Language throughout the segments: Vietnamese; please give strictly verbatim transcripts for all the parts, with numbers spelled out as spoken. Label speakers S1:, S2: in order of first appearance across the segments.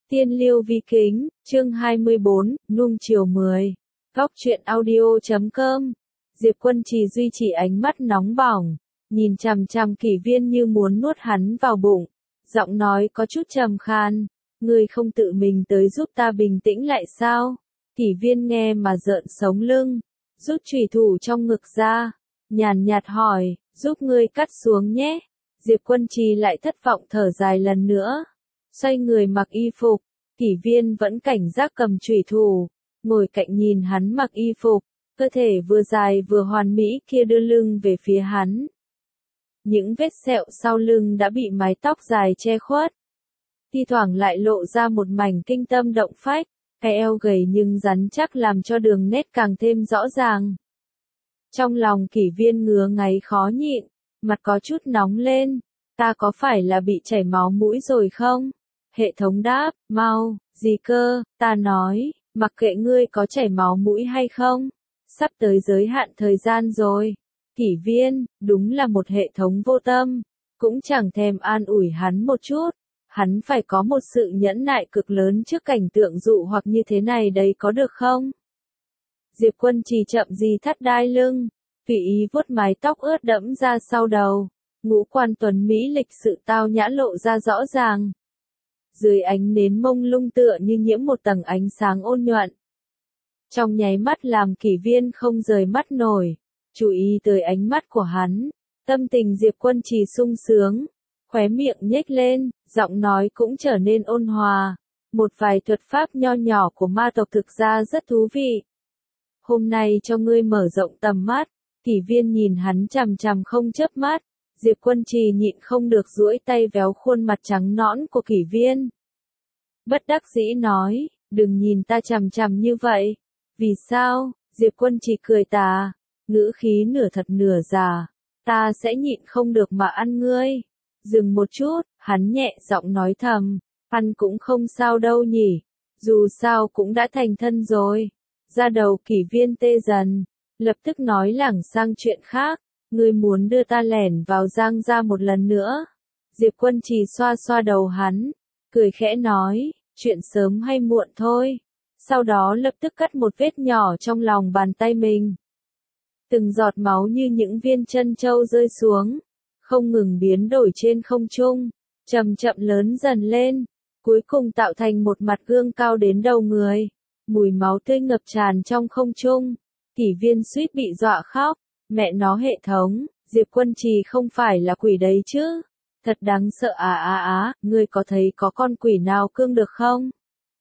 S1: Tiên Liêu Vi Kính, chương hai mươi bốn, nuông chiều mười. Góc truyện audio chấm com. Diệp Quân Trì duy trì ánh mắt nóng bỏng, nhìn chằm chằm Kỷ Viên như muốn nuốt hắn vào bụng, giọng nói có chút trầm khan, ngươi không tự mình tới giúp ta bình tĩnh lại sao? Kỷ Viên nghe mà rợn sống lưng, rút chùy thủ trong ngực ra, nhàn nhạt hỏi, giúp ngươi cắt xuống nhé. Diệp Quân Trì lại thất vọng thở dài lần nữa, xoay người mặc y phục. Kỷ Viên vẫn cảnh giác cầm chùy thủ, ngồi cạnh nhìn hắn mặc y phục, cơ thể vừa dài vừa hoàn mỹ kia đưa lưng về phía hắn. Những vết sẹo sau lưng đã bị mái tóc dài che khuất, thi thoảng lại lộ ra một mảnh kinh tâm động phách, cái eo gầy nhưng rắn chắc làm cho đường nét càng thêm rõ ràng. Trong lòng Kỷ Viên ngứa ngáy khó nhịn, mặt có chút nóng lên, ta có phải là bị chảy máu mũi rồi không? Hệ thống đáp, mau, gì cơ, ta nói, mặc kệ ngươi có chảy máu mũi hay không, sắp tới giới hạn thời gian rồi. Kỷ Viên, đúng là một hệ thống vô tâm, cũng chẳng thèm an ủi hắn một chút, hắn phải có một sự nhẫn nại cực lớn trước cảnh tượng dụ hoặc như thế này đấy có được không? Diệp Quân Trì chậm gì thắt đai lưng, tùy ý vuốt mái tóc ướt đẫm ra sau đầu, ngũ quan tuấn mỹ lịch sự tao nhã lộ ra rõ ràng. Dưới ánh nến mông lung tựa như nhiễm một tầng ánh sáng ôn nhuận. Trong nháy mắt làm Kỷ Viên không rời mắt nổi, chú ý tới ánh mắt của hắn, tâm tình Diệp Quân Trì sung sướng, khóe miệng nhếch lên, giọng nói cũng trở nên ôn hòa. Một vài thuật pháp nho nhỏ của ma tộc thực ra rất thú vị. Hôm nay cho ngươi mở rộng tầm mắt. Kỷ Viên nhìn hắn chằm chằm không chớp mắt. Diệp Quân Trì nhịn không được duỗi tay véo khuôn mặt trắng nõn của Kỷ Viên. Bất đắc dĩ nói, đừng nhìn ta chằm chằm như vậy. Vì sao? Diệp Quân Trì cười tà, ngữ khí nửa thật nửa giả. Ta sẽ nhịn không được mà ăn ngươi. Dừng một chút, hắn nhẹ giọng nói thầm, ăn cũng không sao đâu nhỉ. Dù sao cũng đã thành thân rồi. Da đầu Kỷ Viên tê dần, lập tức nói lảng sang chuyện khác. Ngươi muốn đưa ta lẻn vào Giang gia một lần nữa. Diệp Quân Trì xoa xoa đầu hắn, cười khẽ nói, chuyện sớm hay muộn thôi. Sau đó lập tức cắt một vết nhỏ trong lòng bàn tay mình. Từng giọt máu như những viên chân châu rơi xuống, không ngừng biến đổi trên không trung, chậm chậm lớn dần lên, cuối cùng tạo thành một mặt gương cao đến đầu người. Mùi máu tươi ngập tràn trong không trung, Kỷ Viên suýt bị dọa khóc. Mẹ nó hệ thống, Diệp Quân Trì không phải là quỷ đấy chứ. Thật đáng sợ à à á, ngươi có thấy có con quỷ nào cương được không?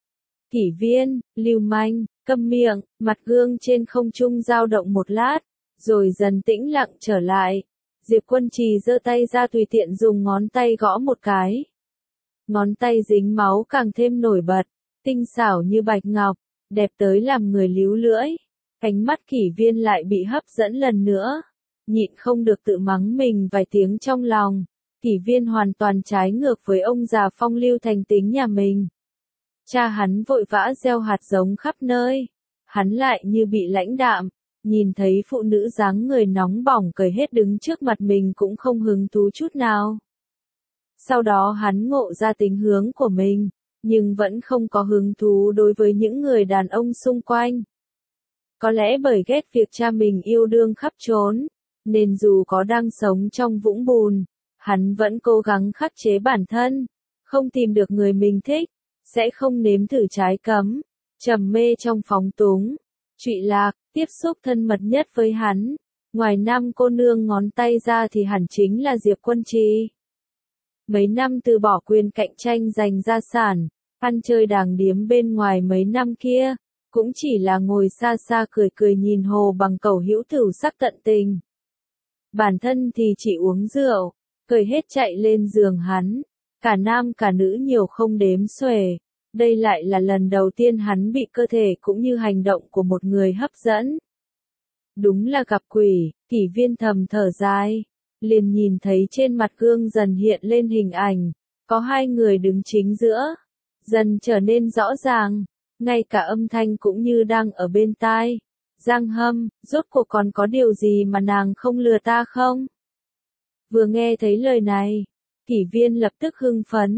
S1: Kỷ Viên, lưu manh, câm miệng, mặt gương trên không trung dao động một lát, rồi dần tĩnh lặng trở lại. Diệp Quân Trì giơ tay ra tùy tiện dùng ngón tay gõ một cái. Ngón tay dính máu càng thêm nổi bật, tinh xảo như bạch ngọc, đẹp tới làm người líu lưỡi. Ánh mắt Kỷ Viên lại bị hấp dẫn lần nữa, nhịn không được tự mắng mình vài tiếng trong lòng. Kỷ Viên hoàn toàn trái ngược với ông già phong lưu thành tính nhà mình. Cha hắn vội vã gieo hạt giống khắp nơi, hắn lại như bị lãnh đạm, nhìn thấy phụ nữ dáng người nóng bỏng cởi hết đứng trước mặt mình cũng không hứng thú chút nào. Sau đó hắn ngộ ra tính hướng của mình, nhưng vẫn không có hứng thú đối với những người đàn ông xung quanh. Có lẽ bởi ghét việc cha mình yêu đương khắp trốn, nên dù có đang sống trong vũng bùn, hắn vẫn cố gắng khắc chế bản thân, không tìm được người mình thích, sẽ không nếm thử trái cấm, trầm mê trong phóng túng, trụy lạc, tiếp xúc thân mật nhất với hắn. Ngoài năm cô nương ngón tay ra thì hẳn chính là Diệp Quân Trì. Mấy năm từ bỏ quyền cạnh tranh giành gia sản, ăn chơi đàng điếm bên ngoài mấy năm kia, cũng chỉ là ngồi xa xa cười cười nhìn hồ bằng cầu hữu thửu sắc tận tình. Bản thân thì chỉ uống rượu, cười hết chạy lên giường hắn, cả nam cả nữ nhiều không đếm xuể. Đây lại là lần đầu tiên hắn bị cơ thể cũng như hành động của một người hấp dẫn. Đúng là gặp quỷ, Kỷ Viên thầm thở dài, liền nhìn thấy trên mặt gương dần hiện lên hình ảnh, có hai người đứng chính giữa, dần trở nên rõ ràng. Ngay cả âm thanh cũng như đang ở bên tai. Giang Hâm, rốt cuộc còn có điều gì mà nàng không lừa ta không? Vừa nghe thấy lời này, Kỷ Viên lập tức hưng phấn,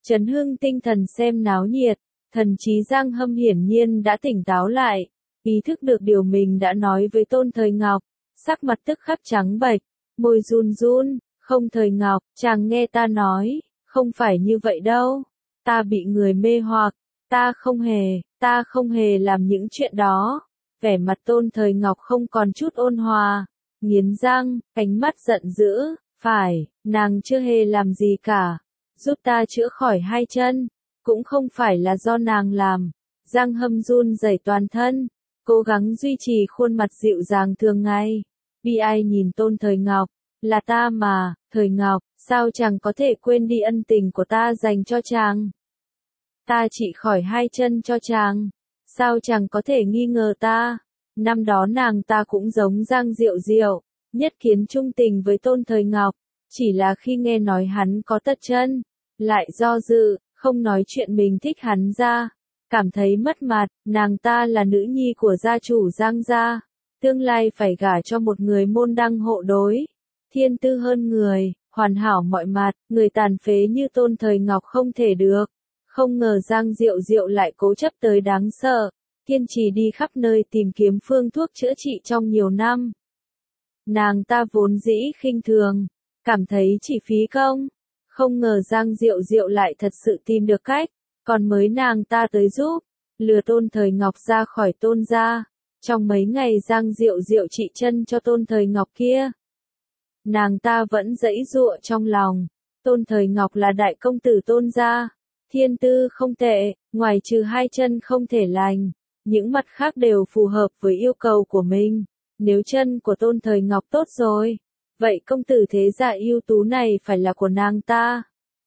S1: Trấn Hưng tinh thần xem náo nhiệt, thần trí Giang Hâm hiển nhiên đã tỉnh táo lại, ý thức được điều mình đã nói với Tôn Thời Ngọc, sắc mặt tức khắc trắng bệch, môi run run, không Thời Ngọc, chàng nghe ta nói, không phải như vậy đâu, ta bị người mê hoặc, ta không hề, ta không hề làm những chuyện đó, vẻ mặt Tôn Thời Ngọc không còn chút ôn hòa, nghiến răng, ánh mắt giận dữ, phải, nàng chưa hề làm gì cả, giúp ta chữa khỏi hai chân, cũng không phải là do nàng làm, Giang Hâm run rẩy toàn thân, cố gắng duy trì khuôn mặt dịu dàng thường ngày, bi ai nhìn Tôn Thời Ngọc, là ta mà, Thời Ngọc, sao chàng có thể quên đi ân tình của ta dành cho chàng? Ta trị khỏi hai chân cho chàng, sao chàng có thể nghi ngờ ta? Năm đó nàng ta cũng giống Giang Diệu Diệu, nhất kiến trung tình với Tôn Thời Ngọc, chỉ là khi nghe nói hắn có tật chân, lại do dự, không nói chuyện mình thích hắn ra, cảm thấy mất mặt, nàng ta là nữ nhi của gia chủ Giang gia, tương lai phải gả cho một người môn đăng hộ đối, thiên tư hơn người, hoàn hảo mọi mặt, người tàn phế như Tôn Thời Ngọc không thể được. Không ngờ Giang Diệu Diệu lại cố chấp tới đáng sợ, kiên trì đi khắp nơi tìm kiếm phương thuốc chữa trị trong nhiều năm. Nàng ta vốn dĩ khinh thường, cảm thấy chỉ phí công, không ngờ Giang Diệu Diệu lại thật sự tìm được cách, còn mới nàng ta tới giúp, lừa Tôn Thời Ngọc ra khỏi Tôn gia. Trong mấy ngày Giang Diệu Diệu trị chân cho Tôn Thời Ngọc kia, nàng ta vẫn giãy giụa trong lòng, Tôn Thời Ngọc là đại công tử Tôn gia, thiên tư không tệ, ngoài trừ hai chân không thể lành, những mặt khác đều phù hợp với yêu cầu của mình. Nếu chân của Tôn Thời Ngọc tốt rồi, vậy công tử thế gia ưu tú này phải là của nàng ta.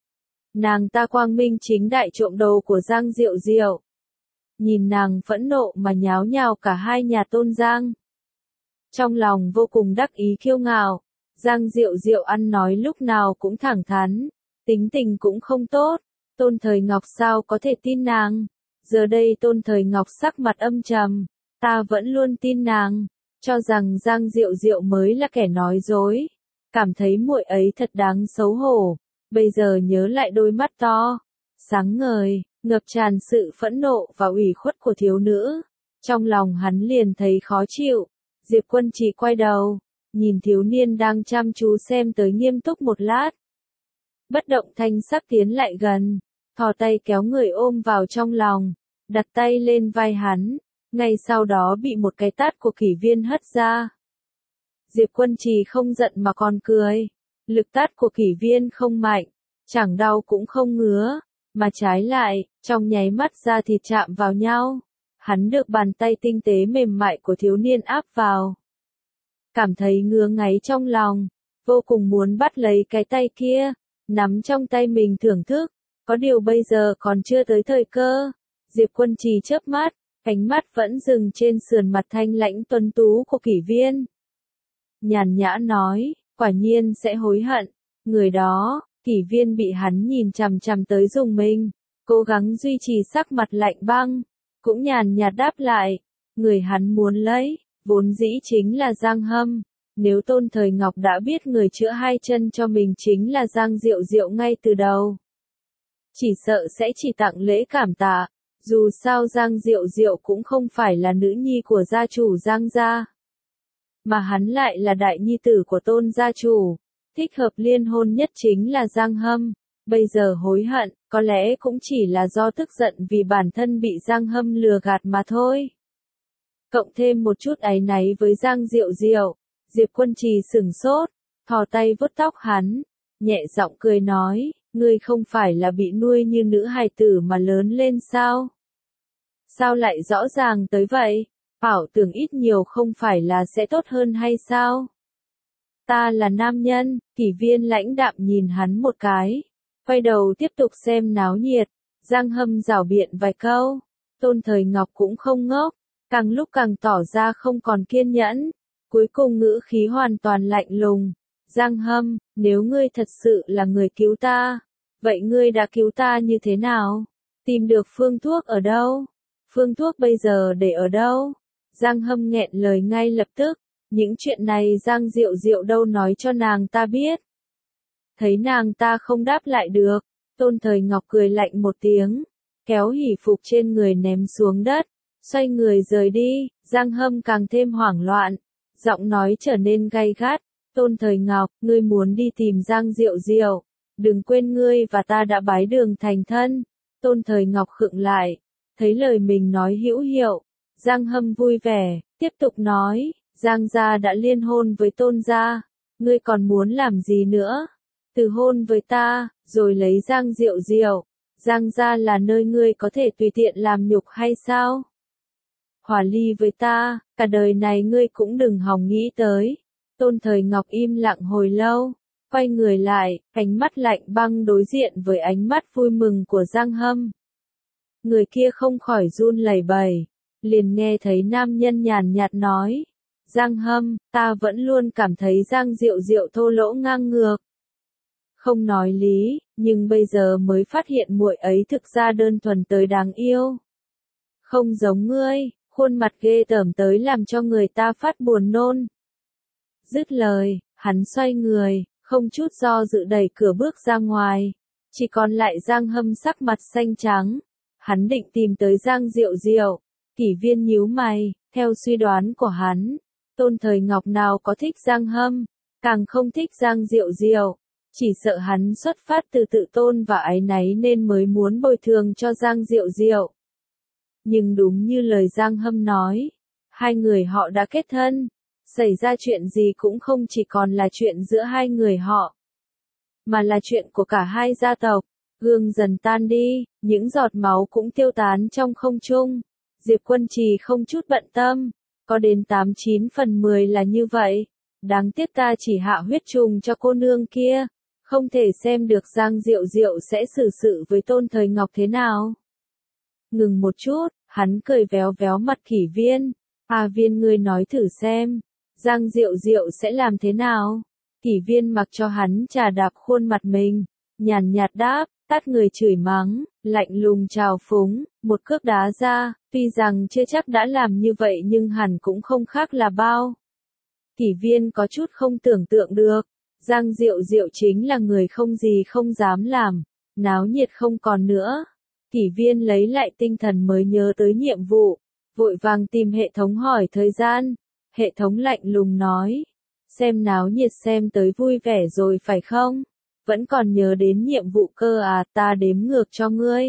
S1: Nàng ta quang minh chính đại trộm đồ của Giang Diệu Diệu. Nhìn nàng phẫn nộ mà nháo nhào cả hai nhà Tôn Giang. Trong lòng vô cùng đắc ý kiêu ngạo, Giang Diệu Diệu ăn nói lúc nào cũng thẳng thắn, tính tình cũng không tốt. Tôn Thời Ngọc sao có thể tin nàng? Giờ đây Tôn Thời Ngọc sắc mặt âm trầm, ta vẫn luôn tin nàng, cho rằng Giang Diệu Diệu mới là kẻ nói dối, cảm thấy muội ấy thật đáng xấu hổ. Bây giờ nhớ lại đôi mắt to, sáng ngời, ngập tràn sự phẫn nộ và ủy khuất của thiếu nữ, trong lòng hắn liền thấy khó chịu. Diệp Quân Trì quay đầu, nhìn thiếu niên đang chăm chú xem tới nghiêm túc một lát, bất động thanh sắc tiến lại gần, thò tay kéo người ôm vào trong lòng, đặt tay lên vai hắn, ngay sau đó bị một cái tát của Kỷ Viên hất ra. Diệp Quân Trì không giận mà còn cười, lực tát của Kỷ Viên không mạnh, chẳng đau cũng không ngứa, mà trái lại, trong nháy mắt da thịt chạm vào nhau, hắn được bàn tay tinh tế mềm mại của thiếu niên áp vào. Cảm thấy ngứa ngáy trong lòng, vô cùng muốn bắt lấy cái tay kia, nắm trong tay mình thưởng thức, có điều bây giờ còn chưa tới thời cơ. Diệp Quân Trì chớp mắt, ánh mắt vẫn dừng trên sườn mặt thanh lãnh tuấn tú của Kỷ Viên. Nhàn nhã nói, quả nhiên sẽ hối hận, người đó. Kỷ Viên bị hắn nhìn chằm chằm tới dùng mình, cố gắng duy trì sắc mặt lạnh băng, cũng nhàn nhạt đáp lại, người hắn muốn lấy, vốn dĩ chính là Giang Hâm. Nếu Tôn Thời Ngọc đã biết người chữa hai chân cho mình chính là Giang Diệu Diệu ngay từ đầu, chỉ sợ sẽ chỉ tặng lễ cảm tạ, dù sao Giang Diệu Diệu cũng không phải là nữ nhi của gia chủ Giang gia, mà hắn lại là đại nhi tử của Tôn gia chủ. Thích hợp liên hôn nhất chính là Giang Hâm, bây giờ hối hận, có lẽ cũng chỉ là do tức giận vì bản thân bị Giang Hâm lừa gạt mà thôi. Cộng thêm một chút áy náy với Giang Diệu Diệu, Diệp Quân Trì sửng sốt, thò tay vuốt tóc hắn, nhẹ giọng cười nói, ngươi không phải là bị nuôi như nữ hài tử mà lớn lên sao? Sao lại rõ ràng tới vậy? Bảo tưởng ít nhiều không phải là sẽ tốt hơn hay sao? Ta là nam nhân. Kỷ Viên lãnh đạm nhìn hắn một cái, quay đầu tiếp tục xem náo nhiệt. Giang Hâm rảo biện vài câu, Tôn Thời Ngọc cũng không ngốc, càng lúc càng tỏ ra không còn kiên nhẫn, cuối cùng ngữ khí hoàn toàn lạnh lùng. Giang Hâm, nếu ngươi thật sự là người cứu ta, vậy ngươi đã cứu ta như thế nào? Tìm được phương thuốc ở đâu? Phương thuốc bây giờ để ở đâu? Giang Hâm nghẹn lời ngay lập tức. Những chuyện này Giang Diệu Diệu đâu nói cho nàng ta biết. Thấy nàng ta không đáp lại được, Tôn Thời Ngọc cười lạnh một tiếng, kéo hỷ phục trên người ném xuống đất, xoay người rời đi. Giang Hâm càng thêm hoảng loạn, giọng nói trở nên gay gắt. Tôn Thời Ngọc, ngươi muốn đi tìm Giang Diệu Diệu, đừng quên ngươi và ta đã bái đường thành thân. Tôn Thời Ngọc khựng lại, thấy lời mình nói hữu hiệu. Giang Hâm vui vẻ, tiếp tục nói, Giang gia đã liên hôn với Tôn gia, ngươi còn muốn làm gì nữa? Từ hôn với ta, rồi lấy Giang Diệu Diệu. Giang gia là nơi ngươi có thể tùy tiện làm nhục hay sao? Hòa ly với ta, cả đời này ngươi cũng đừng hòng nghĩ tới. Tôn Thời Ngọc im lặng hồi lâu, quay người lại, ánh mắt lạnh băng đối diện với ánh mắt vui mừng của Giang Hâm. Người kia không khỏi run lẩy bẩy, liền nghe thấy nam nhân nhàn nhạt nói, Giang Hâm, ta vẫn luôn cảm thấy Giang Diệu Diệu thô lỗ ngang ngược. Không nói lý, nhưng bây giờ mới phát hiện muội ấy thực ra đơn thuần tới đáng yêu. Không giống ngươi, khuôn mặt ghê tởm tới làm cho người ta phát buồn nôn. Dứt lời, hắn xoay người, không chút do dự đẩy cửa bước ra ngoài. Chỉ còn lại Giang Hâm sắc mặt xanh trắng. Hắn định tìm tới Giang Diệu Diệu. Kỷ Viên nhíu mày, theo suy đoán của hắn, Tôn Thời Ngọc nào có thích Giang Hâm, càng không thích Giang Diệu Diệu. Chỉ sợ hắn xuất phát từ tự tôn và áy náy nên mới muốn bồi thường cho Giang Diệu Diệu. Nhưng đúng như lời Giang Hâm nói, hai người họ đã kết thân, xảy ra chuyện gì cũng không chỉ còn là chuyện giữa hai người họ, mà là chuyện của cả hai gia tộc. Gương dần tan đi, những giọt máu cũng tiêu tán trong không trung. Diệp Quân Trì không chút bận tâm, có đến tám chín phần mười là như vậy. Đáng tiếc ta chỉ hạ huyết trùng cho cô nương kia, không thể xem được Giang Diệu Diệu sẽ xử sự với Tôn Thời Ngọc thế nào. Ngừng một chút, hắn cười véo véo mặt Kỷ Viên. À Viên, ngươi nói thử xem, Giang Diệu Diệu sẽ làm thế nào? Kỷ Viên mặc cho hắn chà đạp khuôn mặt mình, nhàn nhạt đáp, tát người chửi mắng, lạnh lùng trào phúng, một cước đá ra, tuy rằng chưa chắc đã làm như vậy nhưng hẳn cũng không khác là bao. Kỷ Viên có chút không tưởng tượng được, Giang Diệu Diệu chính là người không gì không dám làm, náo nhiệt không còn nữa. Kỷ Viên lấy lại tinh thần mới nhớ tới nhiệm vụ, vội vàng tìm hệ thống hỏi thời gian. Hệ thống lạnh lùng nói, xem náo nhiệt xem tới vui vẻ rồi phải không? Vẫn còn nhớ đến nhiệm vụ cơ à, ta đếm ngược cho ngươi.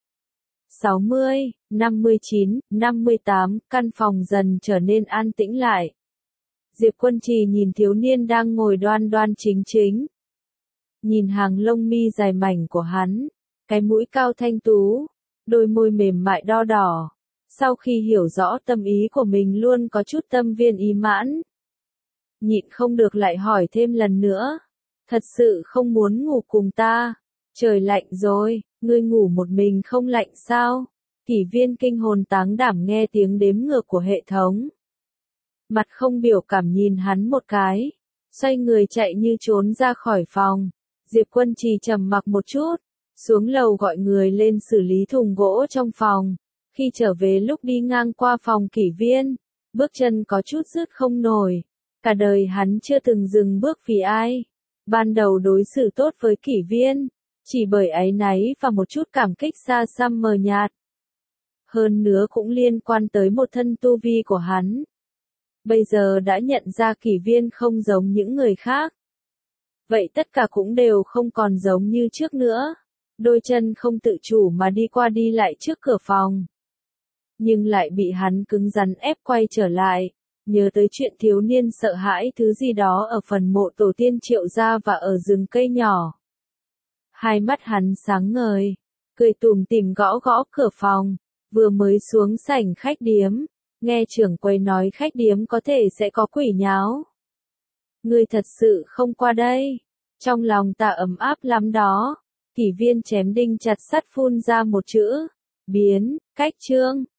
S1: sáu mươi, năm mươi chín, năm mươi tám, căn phòng dần trở nên an tĩnh lại. Diệp Quân Trì nhìn thiếu niên đang ngồi đoan đoan chính chính. Nhìn hàng lông mi dài mảnh của hắn, cái mũi cao thanh tú, đôi môi mềm mại đo đỏ. Sau khi hiểu rõ tâm ý của mình luôn có chút tâm viên ý mãn. Nhịn không được lại hỏi thêm lần nữa. Thật sự không muốn ngủ cùng ta? Trời lạnh rồi, ngươi ngủ một mình không lạnh sao? Kỷ Viên kinh hồn táng đảm nghe tiếng đếm ngược của hệ thống. Mặt không biểu cảm nhìn hắn một cái, xoay người chạy như trốn ra khỏi phòng. Diệp Quân Trì trầm mặc một chút, xuống lầu gọi người lên xử lý thùng gỗ trong phòng. Khi trở về lúc đi ngang qua phòng Kỷ Viên, bước chân có chút dứt không nổi. Cả đời hắn chưa từng dừng bước vì ai. Ban đầu đối xử tốt với Kỷ Viên, chỉ bởi áy náy và một chút cảm kích xa xăm mờ nhạt. Hơn nữa cũng liên quan tới một thân tu vi của hắn. Bây giờ đã nhận ra Kỷ Viên không giống những người khác. Vậy tất cả cũng đều không còn giống như trước nữa. Đôi chân không tự chủ mà đi qua đi lại trước cửa phòng. Nhưng lại bị hắn cứng rắn ép quay trở lại. Nhớ tới chuyện thiếu niên sợ hãi thứ gì đó ở phần mộ tổ tiên Triệu gia và ở rừng cây nhỏ. Hai mắt hắn sáng ngời, cười tủm tỉm gõ gõ cửa phòng, vừa mới xuống sảnh khách điếm, nghe trưởng quầy nói khách điếm có thể sẽ có quỷ nháo. Ngươi thật sự không qua đây, trong lòng ta ấm áp lắm đó. Kỷ Viên chém đinh chặt sắt phun ra một chữ, biến, cách chương.